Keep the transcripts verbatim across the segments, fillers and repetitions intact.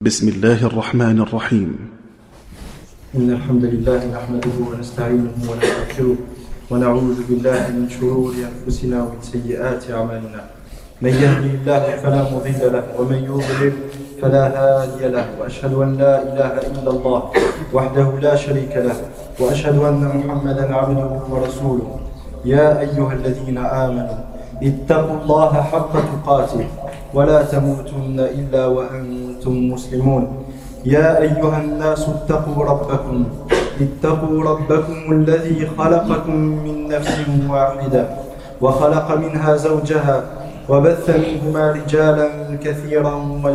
بسم الله الرحمن الرحيم. إن الحمد لله نحمده ونستعينه ونستغفره ونعوذ بالله من شرور أنفسنا ومن سيئات أعمالنا. من يهدي الله فلا مضل له ومن يضلل فلا هادي له، وأشهد أن لا إله إلا الله وحده لا شريك له، وأشهد أن محمدا عبده ورسوله. يا أيها الذين آمنوا اتقوا الله حق تقاته ولا تموتن إلا وأنتم مسلمون. يا أيها الناس اتقوا ربكم اتقوا ربكم الذي خلقكم من نفس واحدة وخلق منها زوجها وبث منهما رجالا كثيرا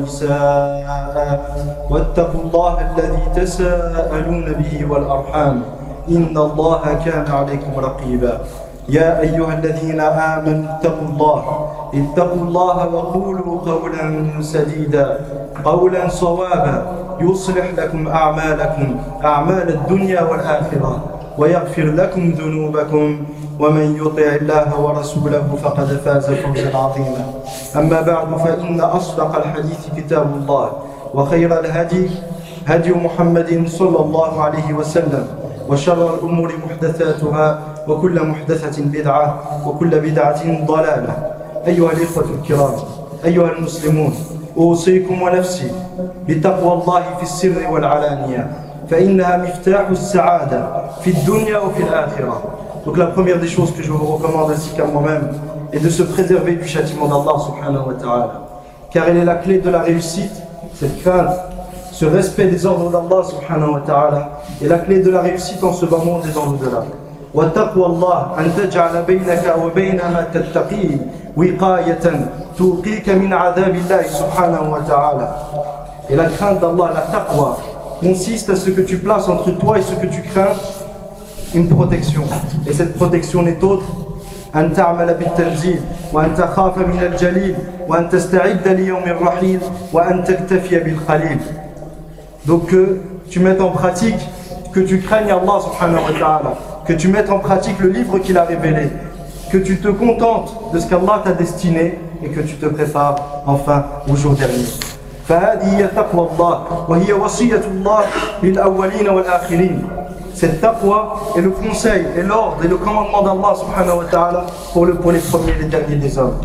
ونساء، واتقوا الله الذي تساءلون به والأرحام إن الله كان عليكم رقيبا. يا أيها الذين آمنوا اتقوا الله اتقوا الله وقولوا قولا سديدا قولا صوابا يصلح لكم أعمالكم أعمال الدنيا والآخرة ويغفر لكم ذنوبكم، ومن يطع الله ورسوله فقد فاز فوزا عظيما. أما بعد، فإن أصدق الحديث كتاب الله، وخير الهدي هدي محمد صلى الله عليه وسلم، وشر الأمور محدثاتها وكل محدثة بدعة وكل بدعة ضلالة. أيها الإخوة الكرام، أيها المسلمون، أوصيكم ونفسي بتقوى الله في السر والعلانية، فإنها مفتاح السعادة في الدنيا وفي الآخرة. Donc la première des choses que je vous recommande ainsi qu'à moi-même est de se préserver du châtiment d'Allah subhanahu wa ta'ala, car elle est la clé de la réussite. Cette crainte, ce respect des ordres d'Allah subhanahu wa ta'ala est la clé de la réussite en ce bas monde et dans l'au-delà. وتقوى الله أن تجعل بينك وبين ما تتقيه وقاية توقيك من عذاب الله سبحانه وتعالى. Et la crainte d'Allah, la taqwa, consiste à ce que tu places entre toi et ce que tu crains une protection. Et cette protection n'est autre أن تعمل بالتنزيل وأن تخاف من الجليل وأن تستعد ليوم الرحيل وأن تكتفي بالقليل. Donc que tu mettes en pratique, que tu craignes Allah subhanahu wa ta'ala, que tu mettes en pratique le livre qu'il a révélé, que tu te contentes de ce qu'Allah t'a destiné et que tu te prépares enfin au jour dernier. فهذه هي تقوى الله وهي وصية الله للأولين والآخرين. Cette taqwa est le conseil et l'ordre et le commandement d'Allah subhanahu wa ta'ala pour, le, pour les premiers et les derniers des hommes.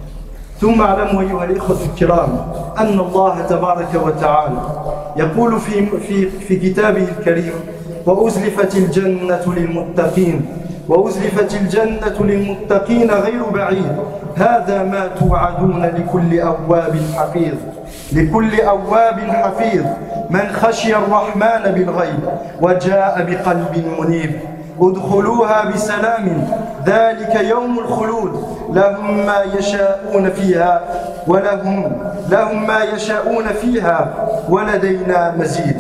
ثم اعلموا أيها الإخوة الكرام أن الله تبارك وتعالى يقول في في في كتابه الكريم: وأزلفت الجنة للمتقين وأزلفت الجنة للمتقين غير بعيد هذا ما توعدون لكل أواب حفيظ لكل أواب حفيظ من خشي الرحمن بالغيب وجاء بقلب منيب ادخلوها بسلام ذلك يوم الخلود لهم ما يشاءون فيها ولهم لهم ما يشاءون فيها ولدينا مزيد.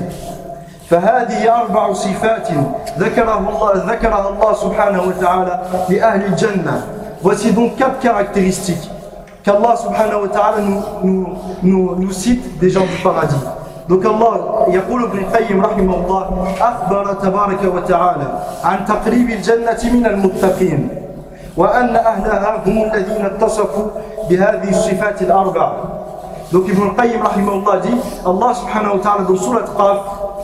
فهذه أربع صفات ذكرها الله ذكرها الله سبحانه وتعالى لأهل الجنة. Voici donc quatre caractéristiques qu'Allah subhanahu wa ta'ala nous, nous, nous, nous cite des gens du paradis. Donc Allah يقول ابن القيم رحمه الله أخبر تبارك وتعالى عن تقريب الجنة من المتقين وأن أهلها هم الذين اتصفوا بهذه الصفات الأربع. Donc Ibn al-Qayyim رحمه الله dit, Allah subhanahu wa ta'ala dans Surat Qaf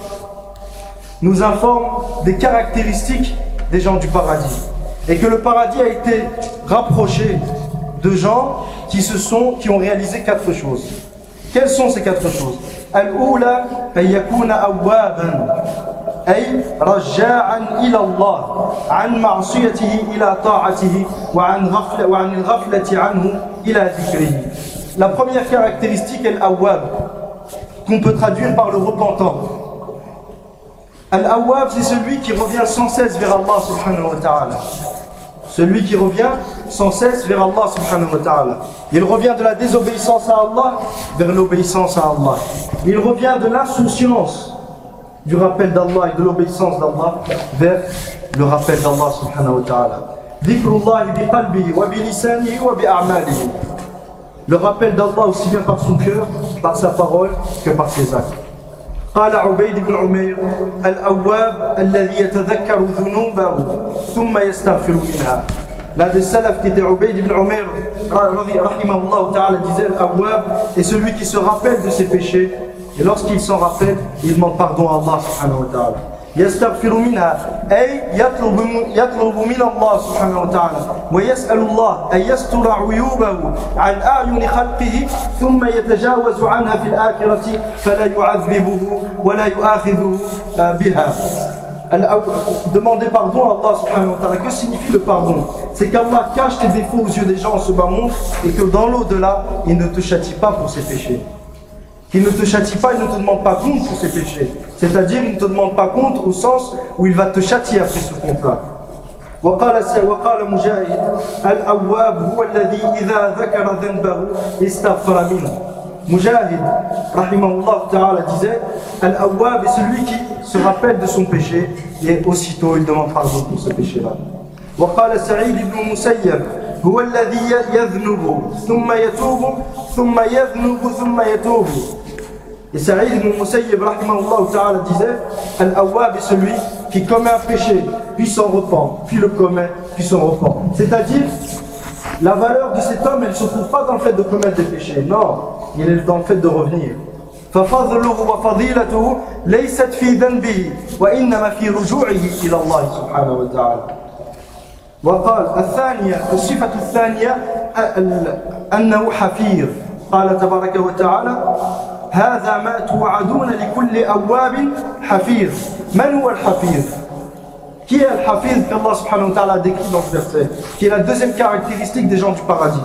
nous informe des caractéristiques des gens du paradis et que le paradis a été rapproché de gens qui se sont qui ont réalisé quatre choses. Quelles sont ces quatre choses? الأولى أن يكون أوابا أي رجاعا إلى الله عن معصيته إلى طاعته وعن غفلة وعن الغفلة عنه إلى ذكره. La première caractéristique est l'awwab, qu'on peut traduire par le repentant. Al-awwab, c'est celui qui revient sans cesse vers Allah subhanahu wa ta'ala. Celui qui revient sans cesse vers Allah subhanahu wa ta'ala. Il revient de la désobéissance à Allah vers l'obéissance à Allah. Il revient de l'insouciance du rappel d'Allah et de l'obéissance d'Allah vers le rappel d'Allah subhanahu wa ta'ala. Dhikrullahi bi qalbihi wa bi lisanihi wa bi a'malihi. Le rappel d'Allah aussi bien par son cœur, par sa parole que par ses actes. قال عبيد بن عمير: الأواب الذي يتذكر ذنوبه ثم يستغفر منها. L'un des salafs qui était Ubayd ibn Umayr rahimahullah ta'ala disait: Al-Awwab est celui qui se rappelle de ses péchés Et lorsqu'il s'en rappelle, il demande pardon à Allah subhanahu wa ta'ala. يستغفر منها أي يطلب يطلب من الله سبحانه وتعالى ويسأل الله أن يستر عيوبه عن أعين خلقه ثم يتجاوز عنها في الآخرة فلا يعذبه ولا يؤاخذه بها. Demander pardon à Allah subhanahu wa ta'ala. Que signifie le pardon? C'est qu'Allah cache tes défauts aux yeux des gens en ce bas monde et que dans l'au-delà, il ne te châtie pas pour ses péchés. Qu'il ne te châtie pas, il ne te demande pas compte pour ses péchés. C'est-à-dire, il ne te demande pas compte au sens où il va te châtier après ce compte-là. وقال وقال مجاهد الأواب هو الذي إذا ذكر ذنبه استغفر منه. Mujahid, rahimahullah ta'ala, disait Al-Awwab est celui qui se rappelle de son péché et aussitôt il demande pardon pour ce péché-là. وقال سعيد بن المسيب هو الذي يذنب ثم يتوب ثم يذنب ثم يتوب. Et Sa'id ibn Musayyib rahimahullah ta'ala disait Al-Awwab est celui qui commet un péché, puis s'en repent, puis le commet, puis s'en repent. C'est-à-dire, la valeur de cet homme, elle ne se trouve pas dans le fait de commettre des péchés. Non, il est dans le fait de revenir. فَفَضْلُهُ وَفَضِيلَتُهُ لَيْسَتْ فِي ذَنْبِهِ وَإِنَّمَا فِي رُجُوعِهِ إِلَى اللَّهِ سبحانه وتعالى. وقال الثانية الصفة الثانية أنه حفيظ. قال تبارك وتعالى هذا ما توعدون لكل أواب حفيظ. من هو الحفيظ؟ Qui est Al-Hafiz qu'Allah subhanahu wa ta'ala a décrit dans ce verset, qui est la deuxième caractéristique des gens du paradis.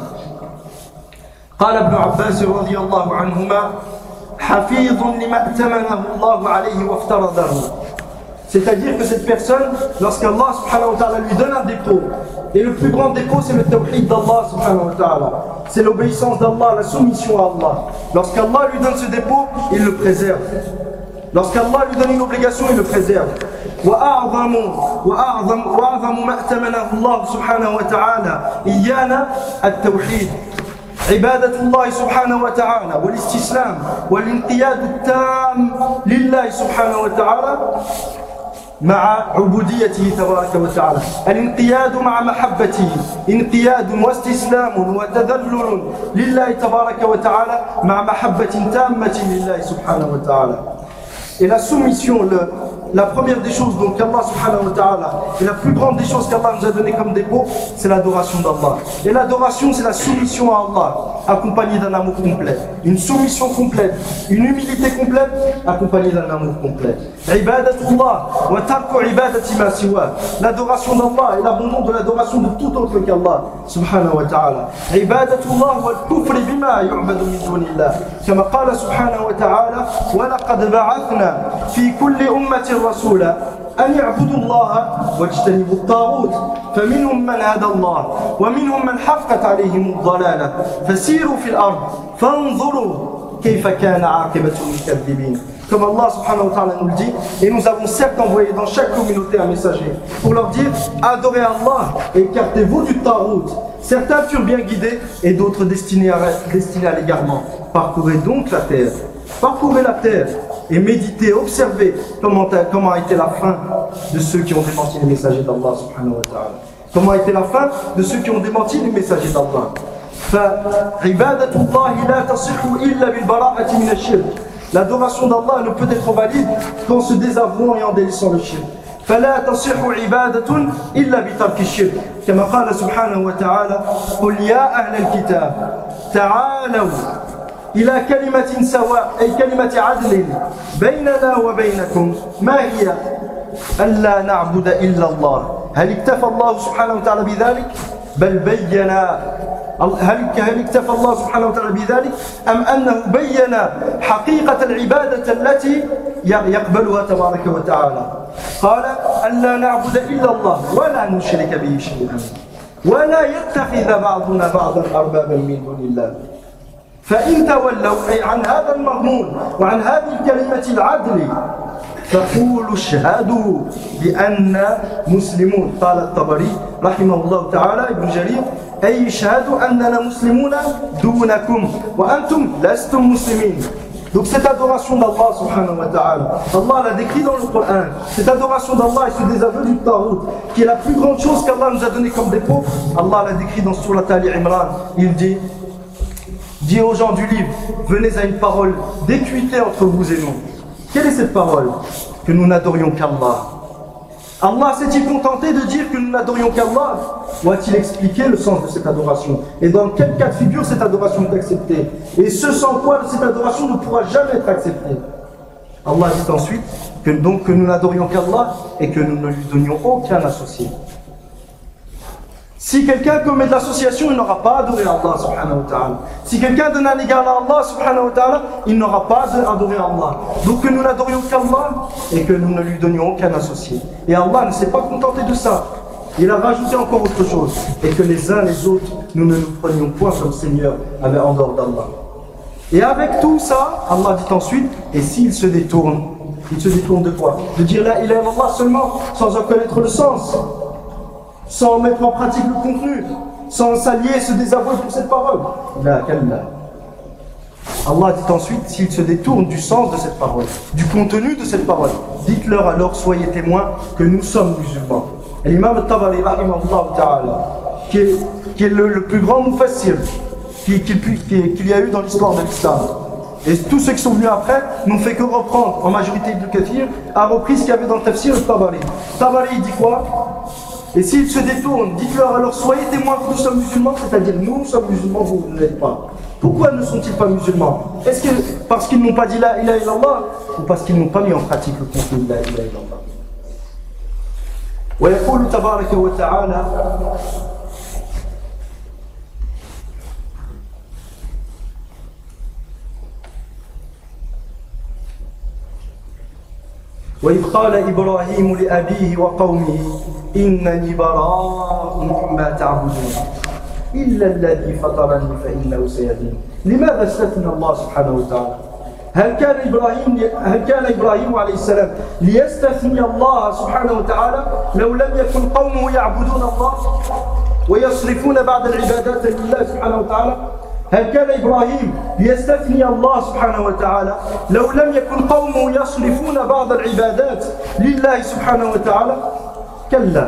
قال ابن عباس رضي الله عنهما حفيظ لما ائتمنه الله عليه وافترضه. C'est-à-dire que cette personne, lorsqu'Allah subhanahu wa ta'ala lui donne un dépôt, et le plus grand dépôt c'est le tawhid d'Allah subhanahu wa ta'ala, c'est l'obéissance d'Allah, la soumission à Allah. Lorsqu'Allah lui donne ce dépôt, il le préserve. Lorsqu'Allah lui donne une obligation, il le préserve. وأعظم وأعظم وأعظم ما ائتمنه الله سبحانه وتعالى إيانا التوحيد. عبادة الله سبحانه وتعالى والاستسلام والانقياد التام لله سبحانه وتعالى مع عبوديته تبارك وتعالى. الانقياد مع محبته انقياد واستسلام وتذلل لله تبارك وتعالى مع محبة تامة لله سبحانه وتعالى. Et la soumission, le, la première des choses donc qu'Allah subhanahu wa ta'ala, et la plus grande des choses qu'Allah nous a donné comme dépôt, c'est l'adoration d'Allah. Et l'adoration, c'est la soumission à Allah, accompagnée d'un amour complet. Une soumission complète, une humilité complète, accompagnée d'un amour complet. Ibadatullah wa tarku ibadati ma siwa. L'adoration d'Allah et l'abandon de l'adoration de tout autre qu'Allah subhanahu wa ta'ala. Ibadatullah wa al-kufri bima yu'badu min dunillah. Kama qala subhanahu wa ta'ala wa laqad ba'athna في كل أمة رسولا أن يعبدوا الله واجتنبوا الطاغوت فمنهم من هدى الله ومنهم من حقت عليهم الضلالة فسيروا في الأرض فانظروا كيف كان عاقبة المكذبين. Comme Allah subhanahu wa ta'ala nous le dit, et nous avons certes envoyé dans chaque communauté un messager pour leur dire adorez Allah et écartez-vous du tarout. Certains furent bien guidés et d'autres destinés à, destinés à l'égarement. Parcourez donc la terre. Parcourez la terre et méditez, observez comment a, comment a été la fin de ceux qui ont démenti les messagers d'Allah subhanahu wa ta'ala. Comment a été la fin de ceux qui ont démenti les messagers d'Allah. L'adoration d'Allah ne peut être valide qu'en se désavouant et en délaissant le shirk. فلا تصح عبادة إلا بترك الشرك كما قال سبحانه وتعالى قل يا أهل الكتاب تعالوا إلى كلمة سواء أي كلمة عدل بيننا وبينكم ما هي ألا نعبد إلا الله. هل اكتفى الله سبحانه وتعالى بذلك؟ بل بين هل هل اكتفى الله سبحانه وتعالى بذلك أم أنه بين حقيقة العبادة التي يقبلها تبارك وتعالى. قال ألا نعبد إلا الله ولا نشرك به شيئا ولا يتخذ بعضنا بعضا أربابا من دون الله. فإن تولوا أي عن هذا المضمون وعن هذه الكلمة العدل فقولوا اشهدوا بأننا مسلمون. قال الطبري رحمه الله تعالى ابن جرير أي اشهدوا أننا مسلمون دونكم وأنتم لستم مسلمين. Donc cette adoration d'Allah subhanahu wa ta'ala, Allah l'a décrit dans le Coran, cette adoration d'Allah et ce désaveu du Tarout, qui est la plus grande chose qu'Allah nous a donné comme dépôt, Allah l'a décrit dans Surat Ali Imran, il dit dit aux gens du livre, venez à une parole d'équité entre vous et nous. Quelle est cette parole? Que nous n'adorions qu'Allah. Allah s'est-il contenté de dire que nous n'adorions qu'Allah? Ou a-t-il expliqué le sens de cette adoration? Et dans quel cas de figure cette adoration est acceptée? Et ce sans quoi cette adoration ne pourra jamais être acceptée. Allah dit ensuite que, donc, que nous n'adorions qu'Allah et que nous ne lui donnions aucun associé. Si quelqu'un commet de l'association, il n'aura pas adoré Allah subhanahu wa ta'ala. Si quelqu'un donne un égal à Allah subhanahu wa ta'ala, il n'aura pas adoré Allah. Donc que nous n'adorions qu'Allah et que nous ne lui donnions aucun associé. Et Allah ne s'est pas contenté de ça. Il a rajouté encore autre chose. Et que les uns les autres, nous ne nous prenions point comme Seigneur en dehors d'Allah. Et avec tout ça, Allah dit ensuite, et s'il se détourne, il se détourne de quoi? De dire la ilaha illallah seulement, sans en connaître le sens, sans mettre en pratique le contenu, sans s'allier et se désavouer pour cette parole. La kallah. Allah dit ensuite, s'il se détourne du sens de cette parole, du contenu de cette parole, dites-leur alors, soyez témoins que nous sommes musulmans. Et l'imam al-Tabari, qui est, qui est le, le plus grand mufassir qu'il qui, qui, qui, qui y a eu dans l'histoire de l'islam. Et tous ceux qui sont venus après n'ont fait que reprendre, en majorité Ibn Kathir, a repris ce qu'il y avait dans le tafsir al-Tabari. Tabari, il dit quoi? Et s'ils se détournent, dites-leur alors, soyez témoins que nous sommes musulmans, c'est-à-dire nous, nous sommes musulmans, vous ne l'êtes pas. Pourquoi ne sont-ils pas musulmans? Est-ce que parce qu'ils n'ont pas dit la ilaha illallah ou parce qu'ils n'ont pas mis en pratique le contenu de la ilaha illallah? ويقول تبارك وتعالى وإذ قال إبراهيم لأبيه وقومه إنني براء مما تعبدون إلا الذي فطرني فإنه سيهدين. لماذا استثنى الله سبحانه وتعالى؟ هل كان إبراهيم هل كان إبراهيم عليه السلام ليستثني الله سبحانه وتعالى لو لم يكن قومه يعبدون الله ويصرفون بعض العبادات لله سبحانه وتعالى؟ هل كان إبراهيم ليستثني الله سبحانه وتعالى لو لم يكن قومه يصرفون بعض العبادات لله سبحانه وتعالى؟ كلا.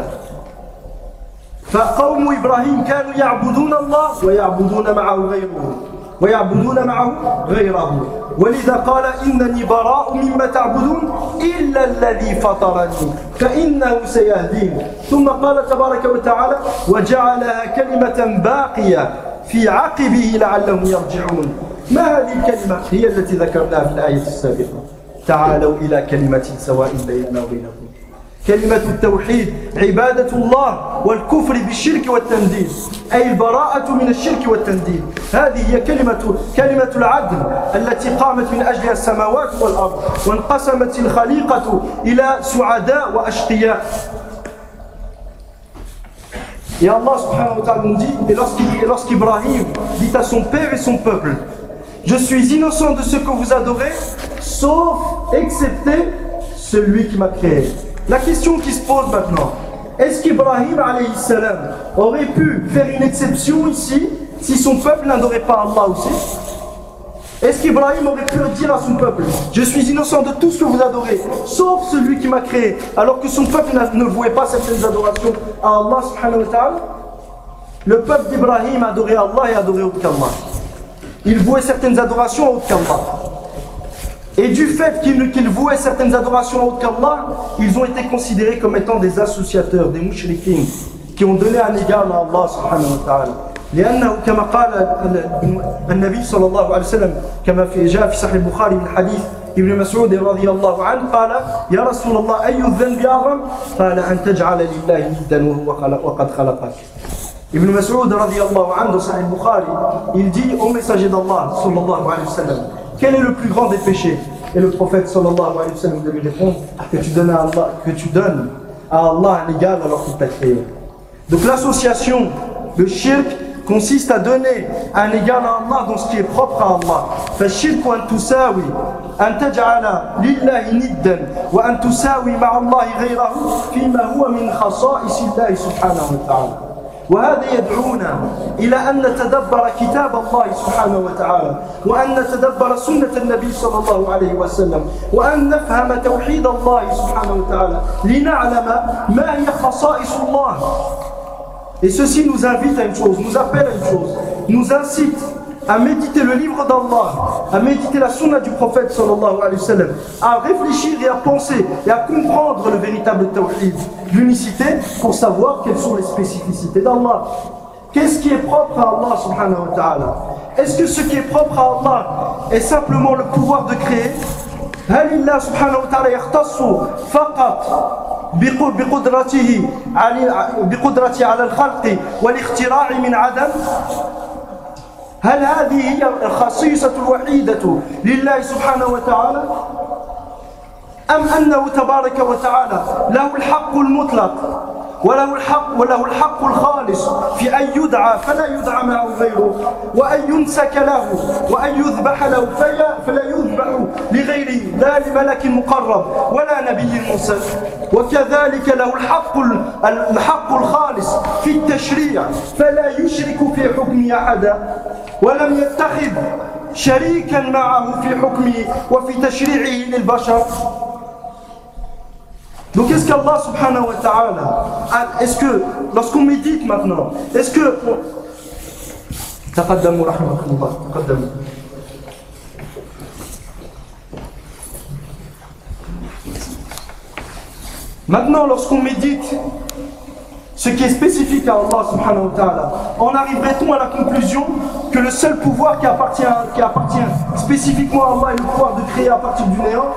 فقوم إبراهيم كانوا يعبدون الله ويعبدون معه غيره ويعبدون معه غيره ولذا قال إنني براء مما تعبدون إلا الذي فطرني فإنه سيهدين. ثم قال تبارك وتعالى وجعلها كلمة باقية في عقبه لعلهم يرجعون. ما هذه الكلمة؟ هي التي ذكرناها في الآية السابقة. تعالوا إلى كلمة سواء بيننا وبينكم. كلمة التوحيد عبادة الله والكفر بالشرك والتنديد أي البراءة من الشرك والتنديد. هذه هي كلمة كلمة العدل التي قامت من أجلها السماوات والأرض وانقسمت الخليقة إلى سعداء وأشقياء. Et Allah subhanahu wa ta'ala nous dit, et lorsqu'Ibrahim dit à son père et son peuple, je suis innocent de ce que vous adorez, sauf, excepté celui qui m'a créé. La question qui se pose maintenant, est-ce qu'Ibrahim alayhi salam aurait pu faire une exception ici si son peuple n'adorait pas Allah aussi? Est-ce qu'Ibrahim aurait pu dire à son peuple, je suis innocent de tout ce que vous adorez, sauf celui qui m'a créé, alors que son peuple ne vouait pas certaines adorations à Allah subhanahu wa ta'ala? Le peuple d'Ibrahim adorait Allah et adorait autre qu'Allah. Il vouait certaines adorations à autre qu'Allah. Et du fait qu'ils qu'ils vouaient certaines adorations à autre qu'Allah, ils ont été considérés comme étant des associateurs, des mushrikins, qui ont donné un égal à Allah subhanahu wa ta'ala. لأنه كما قال النبي صلى الله عليه وسلم كما في جاء في صحيح البخاري من حديث ابن مسعود رضي الله عنه قال يا رسول الله أي الذنب أعظم؟ قال أن تجعل لله ندا وهو خلق وقد خلقك. Ibn Mas'ud radiallahu anhu dans Sahih Bukhari, il dit au messager d'Allah sallallahu alayhi wa sallam, quel est le plus grand des péchés? Et le prophète sallallahu alayhi wa sallam de lui répondre que tu donnes à Allah, que tu donnes à Allah un égal alors qu'il t'a créé. Donc l'association, le shirk, consiste à donner un égal à Allah dans ce qui est propre à Allah. فالشرك أن تساوي أن تجعل لله ندا وأن تساوي مع الله غيره فيما هو من خصائص الله سبحانه وتعالى. وهذا يدعونا إلى أن نتدبر كتاب الله سبحانه وتعالى وأن نتدبر سنة النبي صلى الله عليه وسلم وأن نفهم توحيد الله سبحانه وتعالى لنعلم ما هي خصائص الله. Et ceci nous invite à une chose, nous appelle à une chose, nous incite à méditer le livre d'Allah, à méditer la sunna du prophète sallallahu alayhi wa sallam, à réfléchir et à penser et à comprendre le véritable tawhid, l'unicité, pour savoir quelles sont les spécificités d'Allah. Qu'est-ce qui est propre à Allah subhanahu wa ta'ala? Est-ce que ce qui est propre à Allah est simplement le pouvoir de créer? هل الله سبحانه وتعالى يختص فقط بقدرته بقدرته على الخلق والاختراع من عدم؟ هل هذه هي الخصيصة الوحيدة لله سبحانه وتعالى؟ أم أنه تبارك وتعالى له الحق المطلق وله الحق وله الحق الخالص في أن يدعى فلا يدعى معه غيره، وأن ينسك له وأن يذبح له فلا يذبح لغيره لا لملك مقرب ولا نبي مرسل، وكذلك له الحق الحق الخالص في التشريع فلا يشرك في حكمه أحدا، ولم يتخذ شريكا معه في حكمه وفي تشريعه للبشر. Donc est-ce qu'Allah subhanahu wa ta'ala, est-ce que, lorsqu'on médite maintenant, est-ce que... تقدموا رحمكم الله تقدموا. Maintenant, lorsqu'on médite ce qui est spécifique à Allah subhanahu wa ta'ala, en arriverait-on à la conclusion que le seul pouvoir qui appartient, qui appartient spécifiquement à Allah est le pouvoir de créer à partir du néant?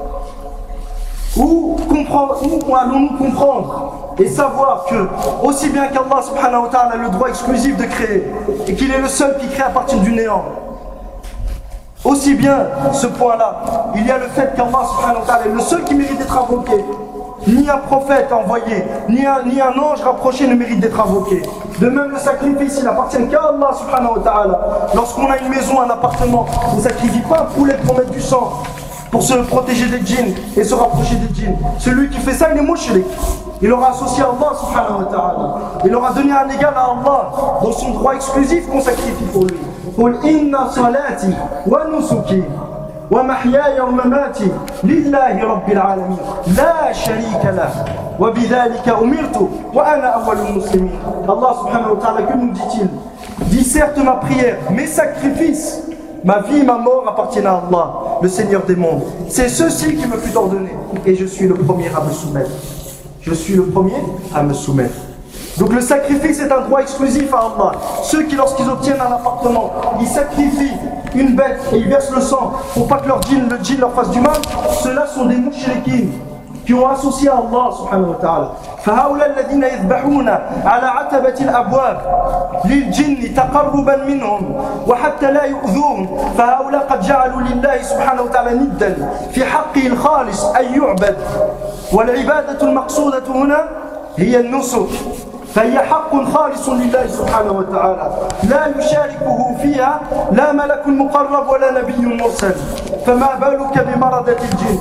Ou, où allons-nous comprendre et savoir que, aussi bien qu'Allah subhanahu wa ta'ala a le droit exclusif de créer et qu'il est le seul qui crée à partir du néant, aussi bien ce point-là, il y a le fait qu'Allah subhanahu wa ta'ala est le seul qui mérite d'être invoqué. Ni un prophète envoyé, ni un, ni un ange rapproché ne mérite d'être invoqué. De même, le sacrifice, il appartient qu'à Allah subhanahu wa ta'ala. Lorsqu'on a une maison, un appartement, on ne sacrifie pas un poulet pour mettre du sang, pour se protéger des djinns et se rapprocher des djinns. Celui qui fait ça, il est mushrik. Il aura associé à Allah subhanahu wa ta'ala. Il aura donné un égal à Allah dans son droit exclusif qu'on sacrifie pour lui. قُلْ إِنَّ صَلَاتِي وَنُسُكِي وَمَحْيَايَ وَمَمَاتِي لِلَّهِ رَبِّ الْعَالَمِينَ لَا شَرِيكَ لَهُ وَبِذَلِكَ أُمِرْتُ وَأَنَا أَوَّلُ الْمُسْلِمِينَ. Allah subhanahu wa ta'ala, que nous dit-il? Dit certes ma prière, mes sacrifices, ma vie et ma mort appartiennent à Allah, le Seigneur des mondes. C'est ceci qui me fut ordonné et je suis le premier à me soumettre. Je suis le premier à me soumettre. Donc le sacrifice est un droit exclusif à Allah. Ceux qui, lorsqu'ils obtiennent un appartement, ils sacrifient une bête et ils versent le sang pour pas que leur djinn, le djinn leur fasse du mal, ceux-là sont des mouchriquines qui ont associé à Allah subhanahu wa ta'ala. فهؤلاء الذين يذبحون على عتبة الأبواب للجن تقربا منهم وحتى لا يؤذوهم، فهؤلاء قد جعلوا لله سبحانه وتعالى ندا في حقه الخالص أن يعبد. والعبادة المقصودة هنا هي النسك، فهي حق خالص لله سبحانه وتعالى لا يشاركه فيها لا ملك مقرب ولا نبي مرسل، فما بالك بمردة الجن.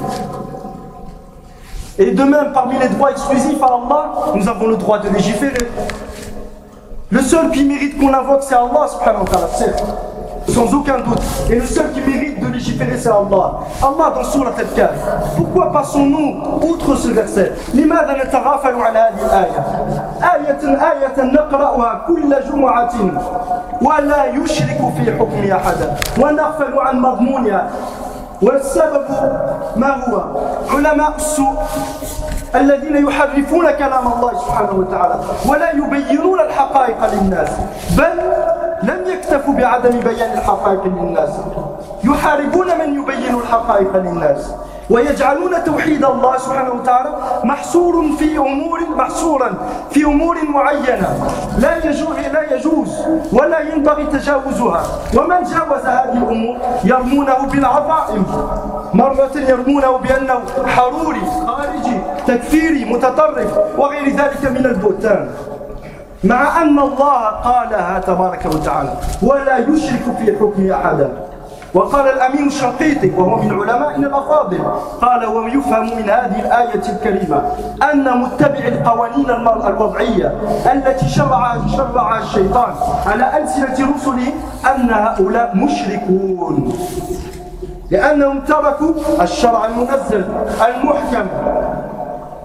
Et de même, parmi les droits exclusifs à Allah, nous avons le droit de légiférer. Le seul qui mérite qu'on invoque, c'est Allah subhanahu wa ta'ala, certes, sans aucun doute. Et le seul qui mérite de légiférer, c'est Allah. Allah dans Sourate Al-Kahf. Pourquoi passons-nous outre ce verset? لماذا نتغافل على هذه الآية؟ آية آية نقرأها كل جمعة ولا يشرك في حكمها أحدا ونغفل عن مضمونها. والسبب ما هو؟ علماء السوء الذين يحرفون كلام الله سبحانه وتعالى ولا يبينون الحقائق للناس، بل لم يكتفوا بعدم بيان الحقائق للناس، يحاربون من يبين الحقائق للناس ويجعلون توحيد الله سبحانه وتعالى محصور في أمور محصورا في أمور معينة لا يجوز لا يجوز ولا ينبغي تجاوزها. ومن جاوز هذه الأمور يرمونه بالعظائم، مرة يرمونه بأنه حروري خارجي تكفيري متطرف وغير ذلك من البهتان، مع أن الله قالها تبارك وتعالى ولا يشرك في حكم أحدا. وقال الأمين الشنقيطي وهو من علمائنا الأفاضل قال: ويفهم من هذه الآية الكريمة أن متبع القوانين الوضعية التي شرعها شرعها الشيطان على ألسنة رسله أن هؤلاء مشركون، لأنهم تركوا الشرع المنزل المحكم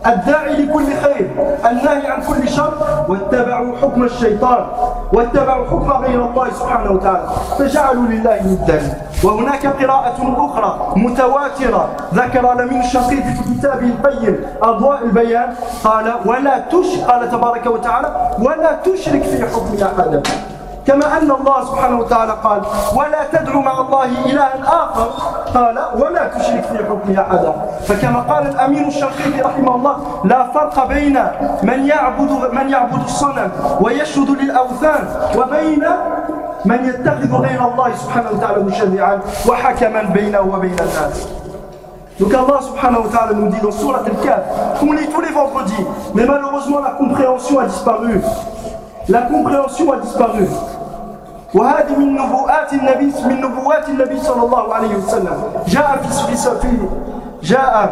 الداعي لكل خير الناهي عن كل شر واتبعوا حكم الشيطان واتبعوا حكم غير الله سبحانه وتعالى فجعلوا لله ندا. وهناك قراءة أخرى متواترة ذكر الأمين الشنقيطي في كتابه القيم أضواء البيان قال ولا تش قال تبارك وتعالى ولا تشرك في حكم أحدا، كما أن الله سبحانه وتعالى قال ولا تدعو مع الله إلها آخر قال ولا تشرك في حكمه أحدا. فكما قال الأمين الشنقيطي رحمه الله لا فرق بين من يعبد من يعبد الصنم ويسجد للأوثان وبين من يتخذ غير الله سبحانه وتعالى مشرعا وحكما بينه وبين الناس. Donc Allah subhanahu wa ta'ala nous dit dans Sourate Al-Kahf, qu'on lit tous les vendredis, mais malheureusement la compréhension a disparu. La compréhension a disparu. وهذه من نبوءات النبي من نبوات النبي صلى الله عليه وسلم جاء في في جاء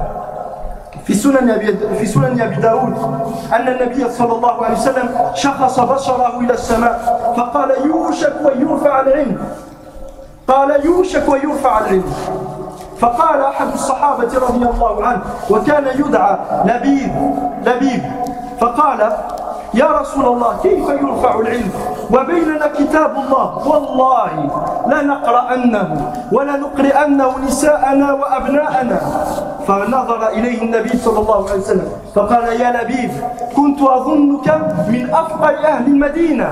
في سنن أبي في سنن أبي داود أن النبي صلى الله عليه وسلم شخص بصره إلى السماء فقال يوشك ويرفع العلم قال يوشك ويرفع العلم فقال أحد الصحابة رضي الله عنه وكان يدعى لبيب لبيب فقال يا رسول الله كيف يرفع العلم وبيننا كتاب الله والله لنقرأنه ولنقرئنه نساءنا وأبناءنا. فنظر إليه النبي صلى الله عليه وسلم فقال يا لبيب كنت أظنك من أفقه أهل المدينة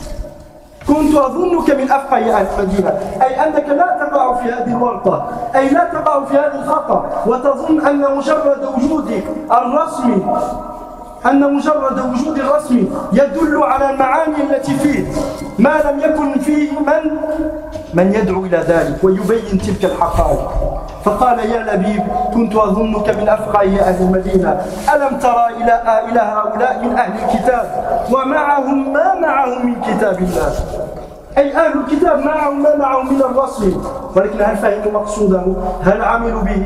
كنت أظنك من أفقه أهل المدينة أي أنك لا تقع في هذه الورطة أي لا تقع في هذا الخطأ وتظن أن مجرد وجودك الرسمي أن مجرد وجود الرسم يدل على المعاني التي فيه ما لم يكن فيه من من يدعو إلى ذلك ويبين تلك الحقائق. فقال يا لبيب كنت أظنك من أفقه أهل المدينة ألم ترى إلى إلى هؤلاء من أهل الكتاب ومعهم ما معهم من كتاب الله أي أهل الكتاب معهم ما معهم من الرسم ولكن هل فهموا مقصوده هل عملوا به.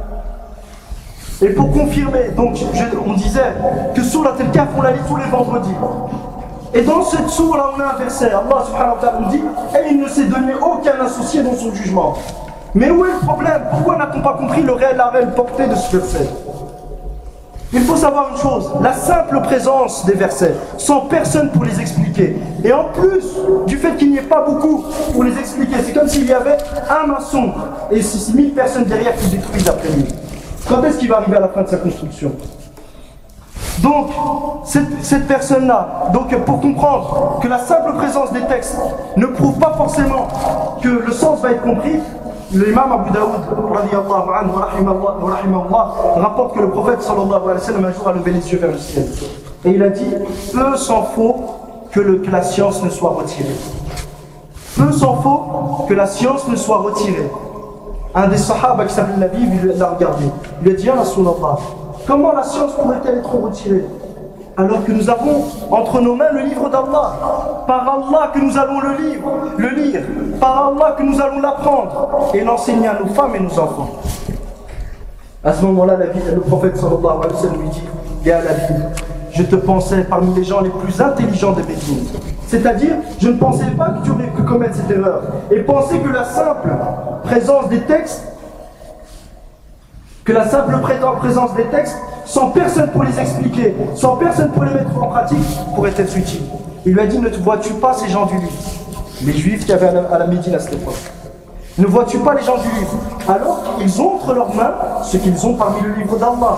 Et pour confirmer, donc je, on disait que Sourate Al-Kahf on la lit tous les vendredis. Et dans cette sourate on a un verset, Allah subhanahu wa ta'ala nous dit et il ne s'est donné aucun associé dans son jugement. Mais où est le problème? Pourquoi n'a-t-on pas compris le réel, la réelle portée de ce verset? Il faut savoir une chose, la simple présence des versets, sans personne pour les expliquer. Et en plus du fait qu'il n'y ait pas beaucoup pour les expliquer, c'est comme s'il y avait un maçon et mille personnes derrière qui détruisent après lui. Quand est-ce qu'il va arriver à la fin de sa construction? Donc, cette, cette personne-là, donc pour comprendre que la simple présence des textes ne prouve pas forcément que le sens va être compris, l'imam Abu Daoud rapporte que le prophète sallallahu alayhi wa sallam un jour a levé les yeux vers le ciel. Et il a dit, peu s'en faut que, le, que la science ne soit retirée. Peu s'en faut que la science ne soit retirée. Un des sahaba qui s'appelle Nabi, il l'a regardé. Il lui a dit, ya Rasulallah, comment la science pourrait-elle être retirée alors que nous avons entre nos mains le livre d'Allah? Par Allah que nous allons le lire, le lire, par Allah que nous allons l'apprendre et l'enseigner à nos femmes et nos enfants. À ce moment-là, le prophète sallallahu alayhi wa sallam lui dit, ya Nabi, je te pensais parmi les gens les plus intelligents des Médines. C'est-à-dire, je ne pensais pas que tu aurais pu commettre cette erreur. Et penser que la simple présence des textes, que la simple présence des textes, sans personne pour les expliquer, sans personne pour les mettre en pratique, pourrait être utile. Il lui a dit, ne vois-tu pas ces gens du livre? Les juifs qui avaient à la, à la Médine à cette époque. Ne vois-tu pas les gens du livre? Alors qu'ils ont entre leurs mains ce qu'ils ont parmi le livre d'Allah.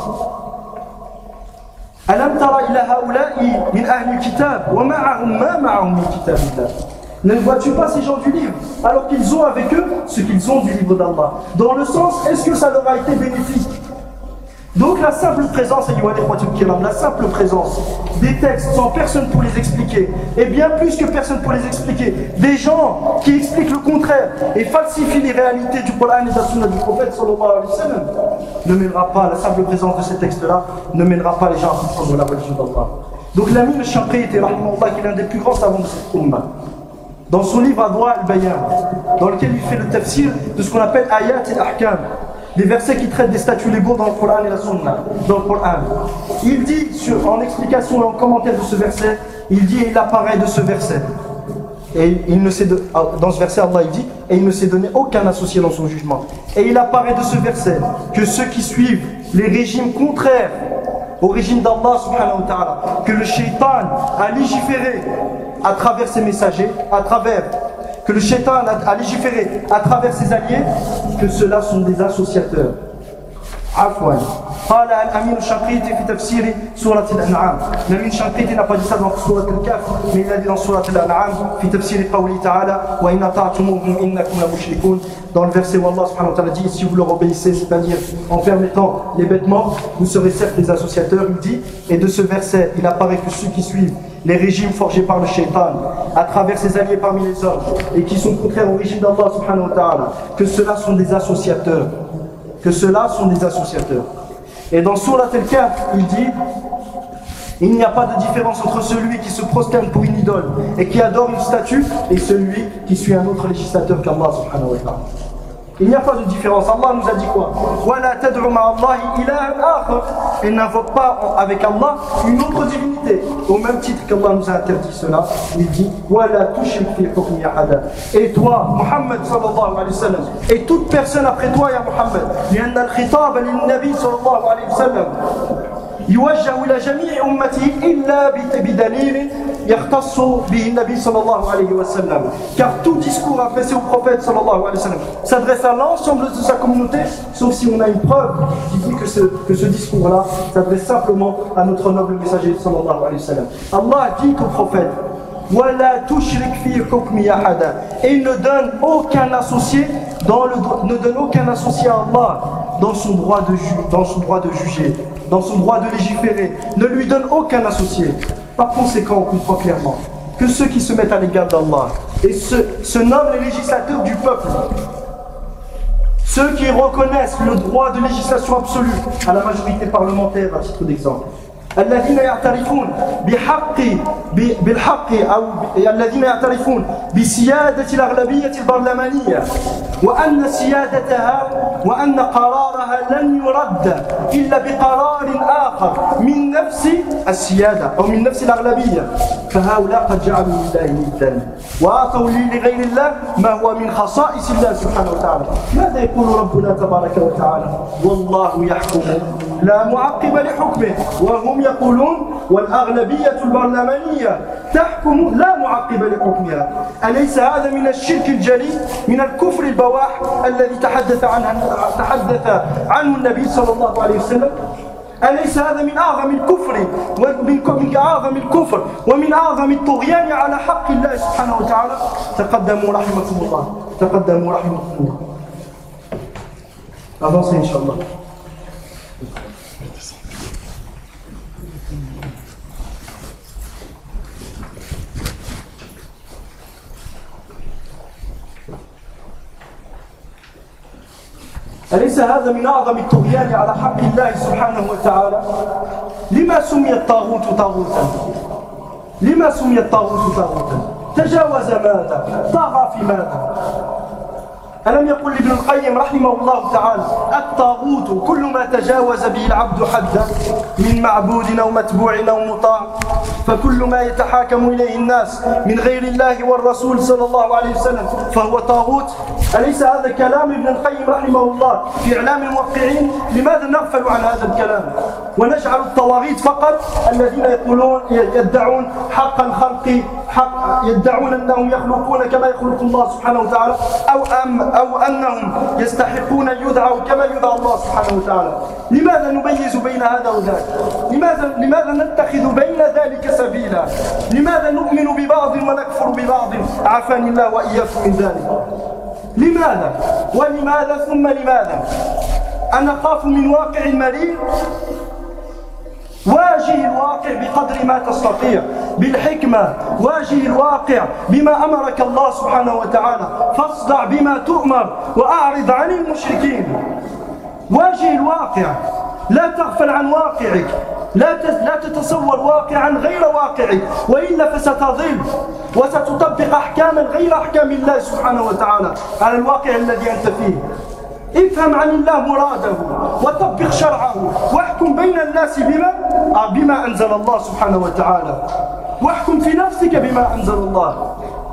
ألم تر إلى هؤلاء من أهل الكتاب ومعهم ما معهم من كتاب الله. Ne vois-tu pas ces gens du livre alors qu'ils ont avec eux ce qu'ils ont du livre d'Allah? Dans le sens, est-ce que ça leur a été bénéfique? Donc la simple présence, la simple présence des textes sans personne pour les expliquer, et bien plus que personne pour les expliquer, des gens qui expliquent le contraire et falsifient les réalités du Coran et de la Sunna du prophète sallallahu alayhi wa sallam, ne mènera pas, la simple présence de ces textes-là ne mènera pas les gens à comprendre la religion d'Allah. Donc l'ami le Shanqiti, qui est l'un des plus grands savants de cette Ummah, dans son livre Adwa al-Bayan, dans lequel il fait le tafsir de ce qu'on appelle Ayat al-Ahkam, des versets qui traitent des statuts légaux dans le Coran et la Sunna, dans le Coran. Il dit, sur, en explication et en commentaire de ce verset, il dit, et il apparaît de ce verset. Et il ne s'est de, dans ce verset, Allah il dit, et il ne s'est donné aucun associé dans son jugement. Et il apparaît de ce verset que ceux qui suivent les régimes contraires au régime d'Allah subhanahu wa ta'ala, que le shaitan a légiféré à travers ses messagers, à travers, que le shaitan a, a légiféré à travers ses alliés, que ceux-là sont des associateurs. Afwan. قال الأمين الشنقيطي في تفسير سورة الأنعام. الأمين الشنقيطي n'a pas dit ça dans سورة الكهف, mais il a dit dans سورة الأنعام في تفسير قوله تعالى وإن أطعتموهم إنكم لمشركون. Dans le verset où Allah subhanahu wa ta'ala dit si vous leur obéissez, c'est-à-dire en permettant les bêtes mortes, vous serez certes des associateurs, il dit. Et de ce verset, il apparaît que ceux qui suivent les régimes forgés par le shaitan à travers ses alliés parmi les hommes et qui sont contraires au régime d'Allah subhanahu wa ta'ala, que ceux-là sont des associateurs. Que ceux-là sont des associateurs. Et dans Surat al-Kahf, il dit il n'y a pas de différence entre celui qui se prosterne pour une idole et qui adore une statue et celui qui suit un autre législateur qu'Allah subhanahu wa ta'ala. Il n'y a pas de différence. Allah nous a dit quoi? Et n'invoque pas avec Allah une autre divinité. Au même titre qu'Allah nous a interdit cela, il dit et toi, Muhammad sallallahu alayhi wa sallam, et toute personne après toi, ya Muhammad, لأن الخطاب للنبي صلى الله عليه وسلم يوجه إلى جميع أمته إلا بدليل يختص به النبي صلى الله عليه وسلم. Car tout discours adressé au prophète صلى الله عليه وسلم s'adresse à l'ensemble de sa communauté, sauf si on a une preuve qui dit que ce, que ce discours-là s'adresse simplement à notre noble messager صلى الله عليه وسلم. Allah dit qu'au prophète وَلَا تُشْرِكْ فِي حُكْمِ أَحَدًا, et il ne donne aucun associé dans le, ne donne aucun associé à Allah dans son droit de ju, dans son droit de juger, dans son droit de légiférer, ne lui donne aucun associé. Par conséquent, on comprend clairement que ceux qui se mettent à l'égard d'Allah et se, se nomment les législateurs du peuple, ceux qui reconnaissent le droit de législation absolue à la majorité parlementaire, à titre d'exemple, الذين يعترفون بحق بالحق أو الذين يعترفون بسيادة الأغلبية البرلمانية وأن سيادتها وأن قرارها لن يرد إلا بقرار آخر من نفس السيادة أو من نفس الأغلبية فهؤلاء قد جعلوا لله ندا وأعطوا لغير الله ما هو من خصائص الله سبحانه وتعالى. ماذا يقول ربنا تبارك وتعالى والله يحكم لا معقب لحكمه وهم يقولون والأغلبية البرلمانية تحكم لا معقب لحكمها. أليس هذا من الشرك الجلي من الكفر البواح الذي تحدث عنه تحدث عنه النبي صلى الله عليه وسلم؟ أليس هذا من أعظم الكفر ومن أعظم الكفر ومن أعظم الطغيان على حق الله سبحانه وتعالى؟ تقدموا رحمكم الله تقدموا رحمكم الله. Avancez Inch'Allah. أليس هذا من أعظم الطغيان على حق الله سبحانه وتعالى؟ لما سمي الطاغوت طاغوتا؟ لما سمي الطاغوت طاغوتا؟ تجاوز ماذا؟ طغى في ماذا؟ ألم يقل ابن القيم رحمه الله تعالى الطاغوت كل ما تجاوز به العبد حدا من معبود أو متبوع أو مطاع فكل ما يتحاكم إليه الناس من غير الله والرسول صلى الله عليه وسلم فهو طاغوت. أليس هذا كلام ابن القيم رحمه الله في إعلام الموقعين؟ لماذا نغفل عن هذا الكلام ونجعل الطواغيت فقط الذين يقولون يدعون حق الخلق حق يدعون أنهم يخلقون كما يخلق الله سبحانه وتعالى أو أم أو أنهم يستحقون أن يدعوا كما يدعى الله سبحانه وتعالى؟ لماذا نميز بين هذا وذاك؟ لماذا لماذا نتخذ بين ذلك سبيلا؟ لماذا نؤمن ببعض ونكفر ببعض؟ عافاني الله وإياكم من ذلك. لماذا؟ ولماذا ثم لماذا؟ أنا أخاف من واقع مرير. واجه الواقع بقدر ما تستطيع بالحكمة، واجه الواقع بما أمرك الله سبحانه وتعالى، فاصدع بما تؤمر وأعرض عن المشركين. واجه الواقع، لا تغفل عن واقعك، لا لا تتصور واقعا غير واقعك وإلا فستضل وستطبق أحكاما غير أحكام الله سبحانه وتعالى على الواقع الذي أنت فيه. افهم عن الله مراده وطبق شرعه واحكم بين الناس بما بما أنزل الله سبحانه وتعالى واحكم في نفسك بما أنزل الله.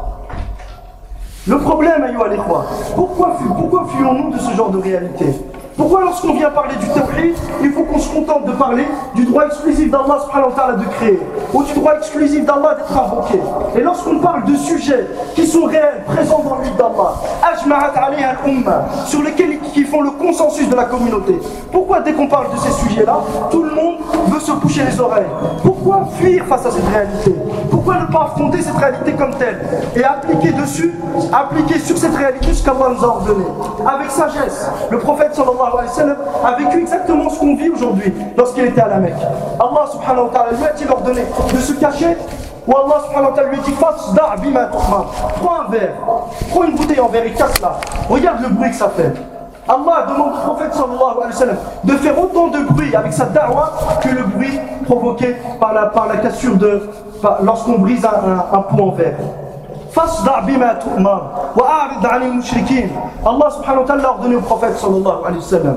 Le problème, aïouha l'ikhwa, pourquoi, pourquoi fuyons-nous de ce genre de réalité? Pourquoi lorsqu'on vient parler du tawhid, il faut qu'on se contente de parler du droit exclusif d'Allah subhanahu wa ta'ala de créer, ou du droit exclusif d'Allah d'être invoqué. Et lorsqu'on parle de sujets qui sont réels, présents dans l'île d'Allah, ajma'at alayha al-umma, sur lesquels qui font le consensus de la communauté, pourquoi dès qu'on parle de ces sujets-là, tout le monde veut se boucher les oreilles? Pourquoi fuir face à cette réalité? Pourquoi ne pas affronter cette réalité comme telle et appliquer dessus, appliquer sur cette réalité ce qu'Allah nous a ordonné avec sagesse? Le prophète sallallahu alayhi wa sallam a vécu exactement ce qu'on vit aujourd'hui lorsqu'il était à la Mecque. Allah subhanahu wa ta'ala lui a-t-il ordonné de se cacher? Ou Allah subhanahu wa ta'ala lui a dit fasda' bima tu'mar, prends un verre, prends une bouteille en verre et casse-la, regarde le bruit que ça fait. Allah demande au prophète sallallahu alayhi wa sallam de faire autant de bruit avec sa da'wa que le bruit provoqué par la, par la cassure de, lorsqu'on brise un, un, un pot en verre. Fasda' bima tu'mar wa a'rid 'anil mushrikin. Allah subhanahu wa ta'ala a ordonné au prophète sallallahu alayhi wa sallam.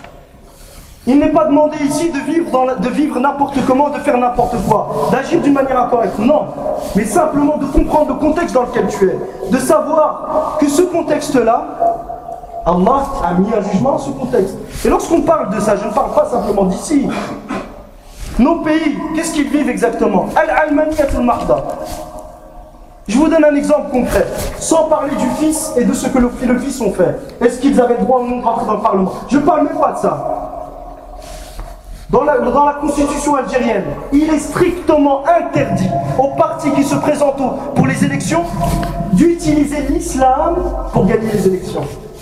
Il n'est pas demandé ici de vivre, dans la, de vivre n'importe comment, de faire n'importe quoi, d'agir d'une manière incorrecte, non. Mais simplement de comprendre le contexte dans lequel tu es, de savoir que ce contexte-là, Allah a mis un jugement à ce contexte. Et lorsqu'on parle de ça, je ne parle pas simplement d'ici. Nos pays, qu'est-ce qu'ils vivent exactement? Al-Almaniyatul Mahda. Je vous donne un exemple concret, sans parler du fils et de ce que le, le fils ont fait. Est-ce qu'ils avaient le droit ou non de rentrer dans le Parlement? Je ne parle même pas de ça. Dans la, dans la constitution algérienne, il est strictement interdit aux partis qui se présentent pour les élections d'utiliser l'islam pour gagner les élections.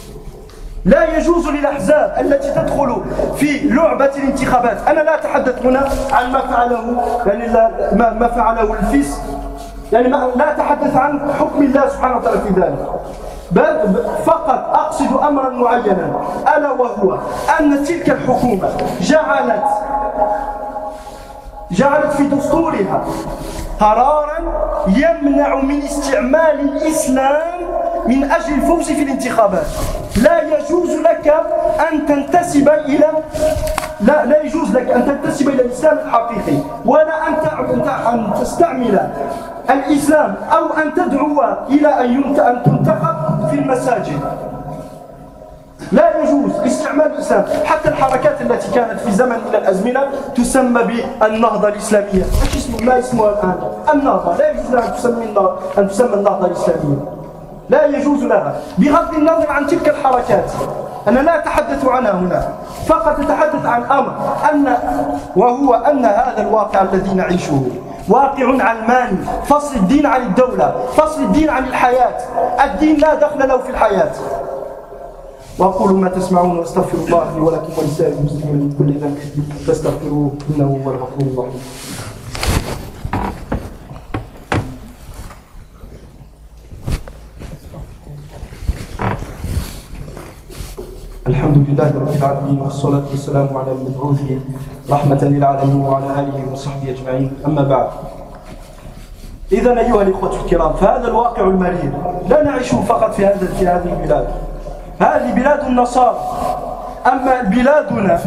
لا يجوز للأحزاب التي تدخل في لعبة الانتخابات. أنا لا أتحدث هنا عن ما فعله يعني ما, ما فعله الفيس، يعني ما لا أتحدث عن حكم الله سبحانه وتعالى في ذلك، بل فقط أقصد أمرا معينا، ألا وهو أن تلك الحكومة جعلت جعلت في دستورها قرارا يمنع من استعمال الإسلام من أجل الفوز في الانتخابات. لا يجوز لك أن تنتسب إلى لا لا يجوز لك أن تنتسب إلى الإسلام الحقيقي، ولا أن تستعمل الإسلام أو أن تدعو إلى أن تنتخب في المساجد. لا يجوز استعمال الإسلام. حتى الحركات التي كانت في زمن من الأزمنة تسمى بالنهضة الإسلامية. ايش اسمه؟ ما اسمها الآن النهضة. لا يجوز لها أن تسمى أن تسمى النهضة الإسلامية. لا يجوز لها بغض النظر عن تلك الحركات. أنا لا أتحدث عنها هنا، فقط أتحدث عن أمر أن وهو أن هذا الواقع الذي نعيشه واقع علماني، فصل الدين عن الدولة، فصل الدين عن الحياة. الدين لا دخل له في الحياة. وأقول ما تسمعون واستغفر الله لي ولكم ولسائر المسلمين من كل ذنب فاستغفروه إنه هو الغفور الرحيم. الحمد لله رب العالمين والصلاة والسلام على المبعوث رحمة للعالمين وعلى آله وصحبه أجمعين. أما بعد، إذن أيها الإخوة الكرام، فهذا الواقع المرير لا نعيشه فقط في هذا في هذه البلاد. هذه بلاد النصارى. أما بلادنا،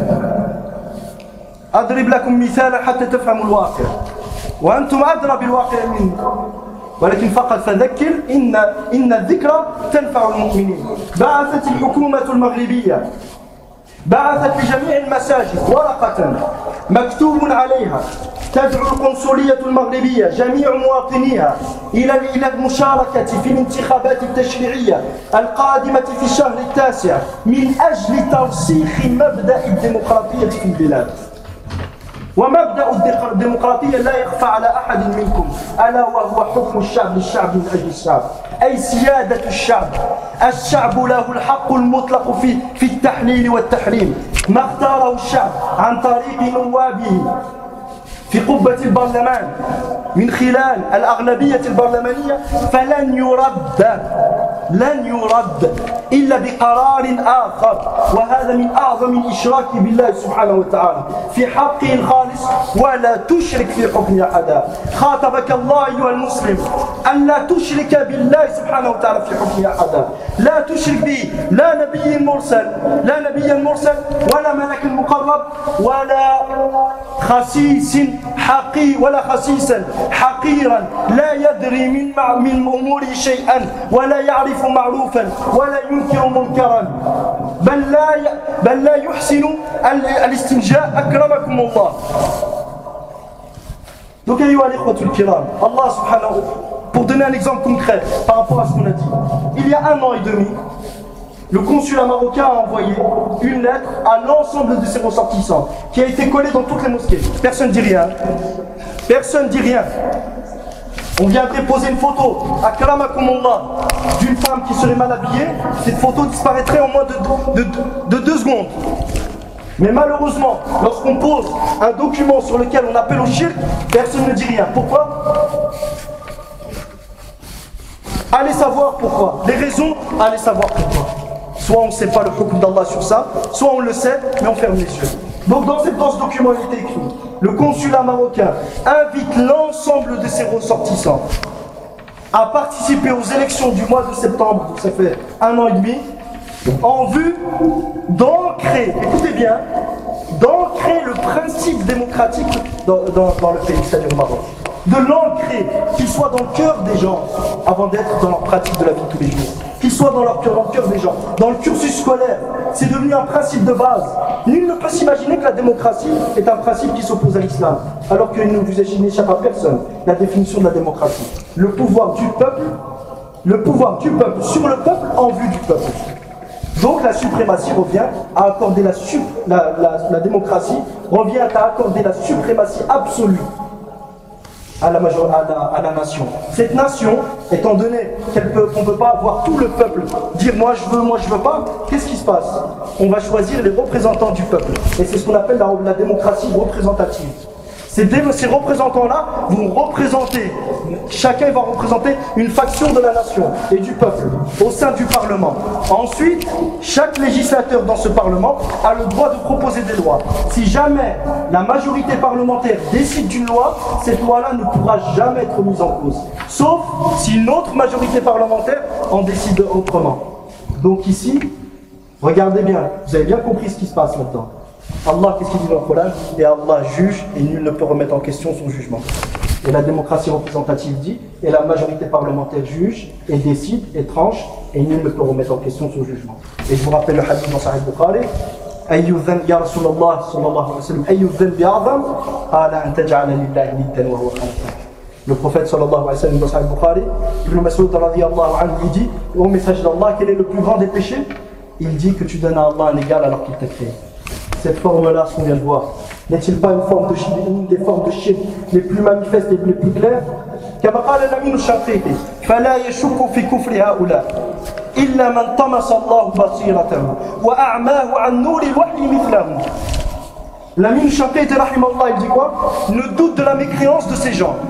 أضرب لكم مثالا حتى تفهموا الواقع، وأنتم أدرى بالواقع مني، ولكن فقط فذكر إن إن الذكرى تنفع المؤمنين. بعثت الحكومة المغربية بعثت لجميع المساجد ورقة مكتوب عليها تدعو القنصلية المغربية جميع مواطنيها إلى إلى المشاركة في الانتخابات التشريعية القادمة في الشهر التاسع من أجل ترسيخ مبدأ الديمقراطية في البلاد. ومبدأ الديمقراطية لا يخفى على أحد منكم، ألا وهو حكم الشعب للشعب من أجل الشعب، أي سيادة الشعب. الشعب له الحق المطلق في في التحليل والتحريم، ما اختاره الشعب عن طريق نوابه في قبة البرلمان من خلال الأغلبية البرلمانية، فلن يرد لن يرد إلا بقرار آخر، وهذا من أعظم الإشراك بالله سبحانه وتعالى في حقه الخالص. ولا تشرك في حكم أحدا. خاطبك الله أيها المسلم أن لا تشرك بالله سبحانه وتعالى في حكم أحدا. لا تشرك به، لا نبي مرسل لا نبي مرسل ولا ملك مقرب ولا خسيس حقي ولا خسيسا حقيرا لا يدري من من أموره شيئا ولا يعرف معروفا ولا ينكر منكرا بل لا بل لا يحسن الاستنجاء أكرمكم الله. Donc, ayyuha al-ikhwatul kiram, Allah subhanahu wa ta'ala, pour donner un exemple concret par rapport à ce qu'on a dit, il y a un an et demi, le consulat marocain a envoyé une lettre à l'ensemble de ses ressortissants qui a été collée dans toutes les mosquées. Personne ne dit rien. Personne ne dit rien. On viendrait poser une photo à Karamakumullah d'une femme qui serait mal habillée, cette photo disparaîtrait en moins de, de, de, de deux secondes. Mais malheureusement, lorsqu'on pose un document sur lequel on appelle au shirk, personne ne dit rien. Pourquoi? Allez savoir pourquoi. Les raisons, allez savoir pourquoi. Soit on ne sait pas le hukm d'Allah sur ça, soit on le sait, mais on ferme les yeux. Donc dans, cette, dans ce document, il était écrit, le consulat marocain invite l'ensemble de ses ressortissants à participer aux élections du mois de septembre, donc ça fait un an et demi, en vue d'ancrer, écoutez bien, d'ancrer le principe démocratique dans, dans, dans le pays, c'est-à-dire au Maroc. De l'ancrer, qu'il soit dans le cœur des gens, avant d'être dans leur pratique de la vie de tous les jours. Qu'il soit dans leur cœur, dans le cœur des gens, dans le cursus scolaire. C'est devenu un principe de base. Nul ne peut s'imaginer que la démocratie est un principe qui s'oppose à l'islam, alors qu'il ne vous échappe à personne la définition de la démocratie. Le pouvoir du peuple, le pouvoir du peuple sur le peuple en vue du peuple. Donc la suprématie revient à accorder la, la, la, la démocratie revient à accorder la suprématie absolue à la, major, à, la, à la nation. Cette nation, étant donné qu'on ne peut pas avoir tout le peuple dire moi je veux, moi je veux pas, qu'est-ce qui se passe? On va choisir les représentants du peuple. Et c'est ce qu'on appelle la, la démocratie représentative. Ces, ces représentants-là vont représenter, chacun va représenter une faction de la nation et du peuple au sein du Parlement. Ensuite, chaque législateur dans ce Parlement a le droit de proposer des lois. Si jamais la majorité parlementaire décide d'une loi, cette loi-là ne pourra jamais être mise en cause. Sauf si une autre majorité parlementaire en décide autrement. Donc ici, regardez bien, vous avez bien compris ce qui se passe maintenant. Allah, qu'est-ce qu'il dit dans le Coran? Et Allah juge et nul ne peut remettre en question son jugement. Et la démocratie représentative dit, et la majorité parlementaire juge et décide et tranche et nul ne peut remettre en question son jugement. Et je vous rappelle le hadith dans Sahih Bukhari, Ayyu dhanbi ya Rasulallah sallallahu alayhi wa sallam, Ayyu dhanbi a'zam, qala an taj'ala lillahi niddan wa huwa khalaqak. Le prophète sallallahu alayhi wa sallam dans Sahih Bukhari, Ibn Mas'ud radiyallahu anhu, il dit, ô message d'Allah, quel est le plus grand des péchés? Il dit que tu donnes à Allah un égal alors qu'il t'a créé. Cette forme-là, ce qu'on vient de voir, n'est-il pas une forme de shirk, une des formes de shirk les plus manifestes et les plus claires? كما قال الأمين الشنقيطي فلا يشك في كفر هؤلاء إلا من طمس الله بصيرته وأعماه عن نور الوحي مثلهم. L'Amin الشنقيطي رحمه الله, il dit quoi? Ne doute de la mécréance de ces gens.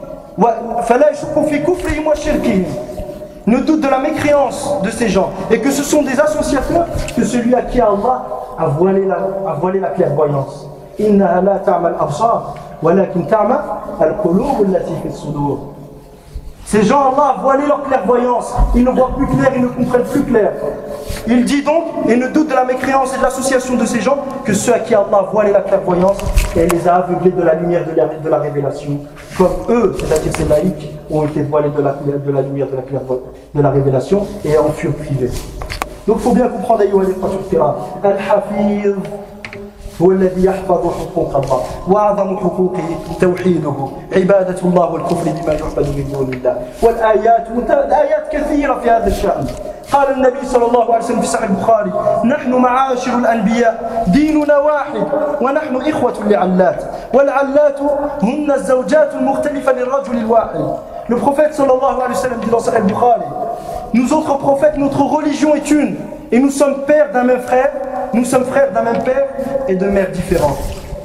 فلا يشك في كفرهم وشركهم. Ne doute de la mécréance de ces gens et que ce sont des associateurs que celui à qui Allah a voilé la, a voilé la clairvoyance. Innaha la ta'ma al-absar walakin ta'ma al-qulub allati fi as-sudur. Ces gens, Allah a voilé leur clairvoyance, ils ne voient plus clair, ils ne comprennent plus clair. Il dit donc, et ne doute de la mécréance et de l'association de ces gens, que ceux à qui Allah a voilé la clairvoyance et les a aveuglés de la lumière de la, de la révélation, comme eux, c'est-à-dire ces laïcs, ont été voilés de la, de la lumière de la, de la révélation et en furent privés. Donc il faut bien comprendre, ayyuha al-ikhwa, al-hafiz هو الذي يحفظ حقوق الله وأعظم حقوقه توحيده عبادة الله والكفر بما يعبد من دون الله والآيات آيات كثيرة في هذا الشأن. قال النبي صلى الله عليه وسلم في صحيح البخاري نحن معاشر الأنبياء ديننا واحد ونحن إخوة لعلات والعلات هن الزوجات المختلفة للرجل الواحد. Le prophète sallallahu alayhi wa sallam dit dans Sahih Bukhari, nous autres prophètes, notre religion est une, et nous sommes pères d'un même frère, nous sommes frères d'un même père et de mères différentes.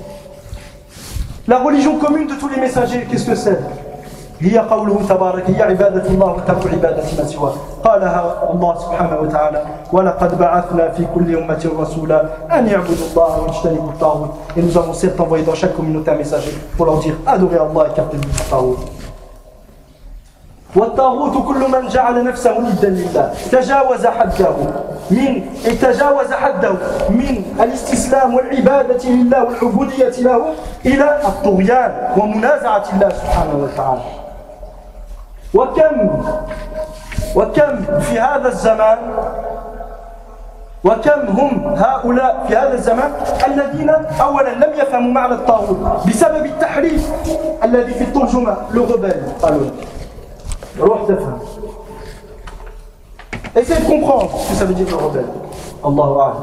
La religion commune de tous les messagers, qu'est-ce que c'est? هي قوله تبارك هي عبادة الله وترك عبادة ما سواه. قالها الله سبحانه وتعالى ولقد بعثنا في كل أمة رسولا أن يعبدوا الله واجتنبوا الطاغوت. Et nous avons certes envoyé dans chaque communauté un messager pour leur dire adorez Allah et écartez-vous du taghut. والطاغوت كل من جعل نفسه ندا لله تجاوز حده من تجاوز حده من الاستسلام والعبادة لله والعبودية له إلى الطغيان ومنازعة الله سبحانه وتعالى. وكم وكم في هذا الزمان وكم هم هؤلاء في هذا الزمان الذين أولا لم يفهموا معنى الطاغوت بسبب التحريف الذي في الترجمة le rebelle قالوا روح تفهم. Essayez de comprendre ce que ça veut dire le rebelle. Allahu A'lam.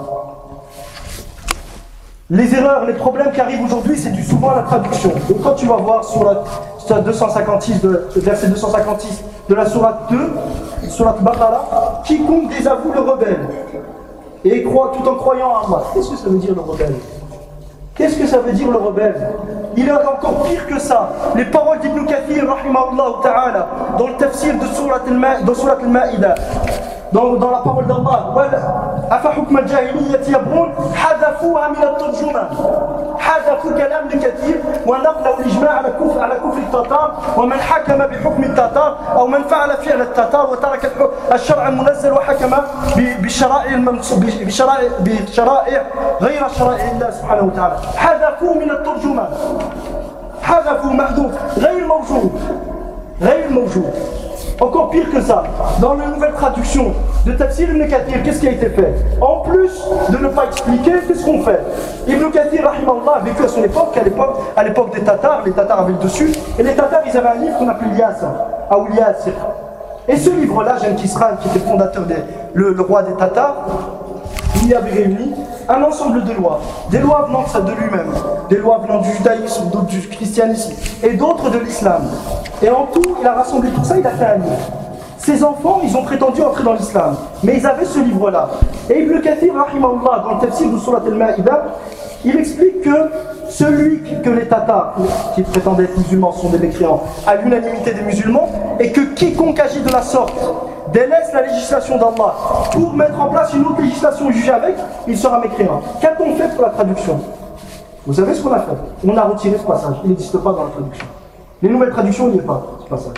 Les erreurs, les problèmes qui arrivent aujourd'hui, c'est dû souvent à la traduction. Donc quand tu vas voir sourate deux cent cinquante-six, de, verset deux cent cinquante-six de la sourate deux, sourate Baqara, quiconque désavoue le rebelle et croit tout en croyant en Allah. Qu'est-ce que ça veut dire le rebelle? Qu'est-ce que ça veut dire le rebelle? Il est encore pire que ça. Les paroles d'Ibn Kathir, rahimahullah ta'ala, dans le tafsir de sourate al-Ma'ida, dans, dans la parole d'Allah, أفحكم الجاهلية يبغون حذفوها من الترجمة حذفوا كلام ابن كثير ونقلوا الإجماع على كفر على كفر التتار ومن حكم بحكم التتار أو من فعل فعل التتار وترك الشرع المنزل وحكم بشرائع بشرائع بشرائع غير شرائع الله سبحانه وتعالى حذفوا من الترجمة حذفوا محذوف غير موجود غير موجود. Encore pire que ça, dans les nouvelles traductions de Tafsir Ibn Kathir, qu'est-ce qui a été fait? En plus de ne pas expliquer, qu'est-ce qu'on fait? Ibn Kathir, rahimahullah, a vécu à son époque, à l'époque, à l'époque des Tatars, les Tatars avaient le dessus, et les Tatars, ils avaient un livre qu'on appelait Yasir, Aoul Yasir. Et ce livre-là, Genghis Khan, qui était le fondateur, des, le, le roi des Tatars, il y avait réuni un ensemble de lois, des lois venant de lui-même, des lois venant du judaïsme, d'autres du christianisme et d'autres de l'islam. Et en tout, il a rassemblé tout ça, il a fait un livre. Ces enfants, ils ont prétendu entrer dans l'islam, mais ils avaient ce livre-là. Et Ibn Kathir, rahimahullah, dans le tafsir de Surat al-Ma'ida, il explique que celui que les Tatars, qui prétendaient être musulmans, sont des mécréants, à l'unanimité des musulmans, et que quiconque agit de la sorte délaisse la législation d'Allah pour mettre en place une autre législation jugée avec, il sera mécréant. Qu'a-t-on fait pour la traduction? Vous savez ce qu'on a fait? On a retiré ce passage, il n'existe pas dans la traduction. Les nouvelles traductions, il n'y est pas, ce passage.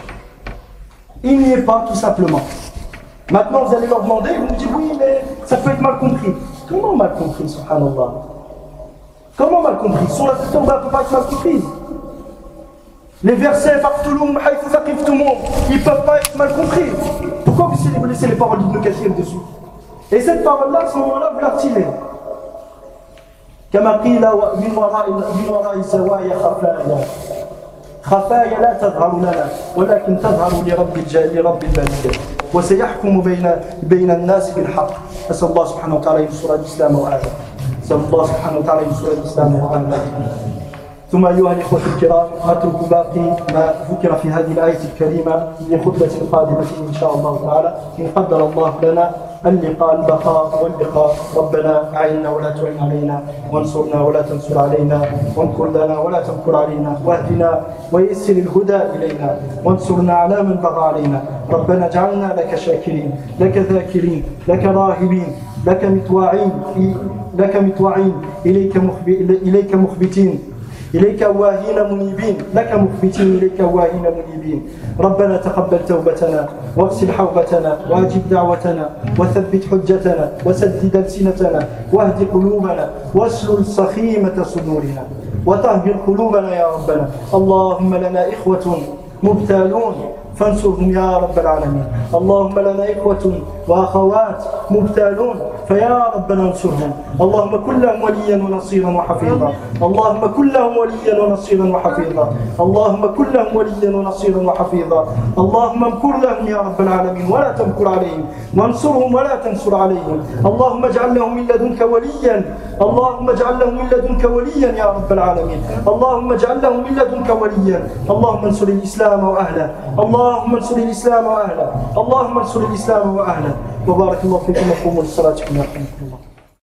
Il n'y est pas, tout simplement. Maintenant, vous allez leur demander, vous me dites, oui, mais ça peut être mal compris. Comment mal compris, subhanallah? Comment mal compris? Sur la Tawbah, ne peut pas être mal comprise. Les versets, ils ne peuvent pas être mal compris. Pourquoi vous laissez les paroles d'Ibn Kathir dessus? Et cette parole-là, à ce moment-là, vous la retirez. كما قيل من وراء من وراء الزوايا خفايا خفايا لا تظهر لنا ولكن تظهر لرب لرب البرية وسيحكم بين بين الناس بالحق. أسأل الله سبحانه وتعالى ينصر الإسلام وأهله. أسأل الله سبحانه وتعالى ينصر الإسلام وأهله. ثم أيها الإخوة الكرام أترك باقي ما ذكر في هذه الآية الكريمة لخطبة قادمة إن شاء الله تعالى إن قدر الله لنا اللقاء البقاء واللقاء. ربنا أعنا ولا تعن علينا وانصرنا ولا تنصر علينا وامكر لنا ولا تمكر علينا واهدنا ويسر الهدى إلينا وانصرنا على من بغى علينا. ربنا اجعلنا لك شاكرين لك ذاكرين لك راهبين لك متواعين لك متواعين إليك إليك مخبتين إليك واهين منيبين لك مخبتين إليك واهين منيبين. ربنا تقبل توبتنا واغسل حوبتنا واجب دعوتنا وثبت حجتنا وسدد ألسنتنا واهد قلوبنا واسلل سخيمة صدورنا وطهر قلوبنا يا ربنا. اللهم لنا إخوة مبتالون فانصرهم يا رب العالمين. اللهم لنا إخوة وأخوات مبتالون فيا ربنا انصرهم. اللهم كن لهم وليا ونصيرا وحفيظا. اللهم كن لهم وليا ونصيرا وحفيظا. اللهم كن لهم وليا ونصيرا وحفيظا. اللهم امكر لهم يا رب العالمين ولا تمكر عليهم وانصرهم ولا تنصر عليهم. اللهم اجعل لهم من لدنك وليا. اللهم اجعل لهم من لدنك وليا يا رب العالمين. اللهم اجعل لهم من لدنك وليا. اللهم انصر الإسلام وأهله. اللهم انصر الإسلام وأهله. اللهم انصر الإسلام وأهله. وبارك الله فيكم وقوموا لصلاتكم يرحمكم الله.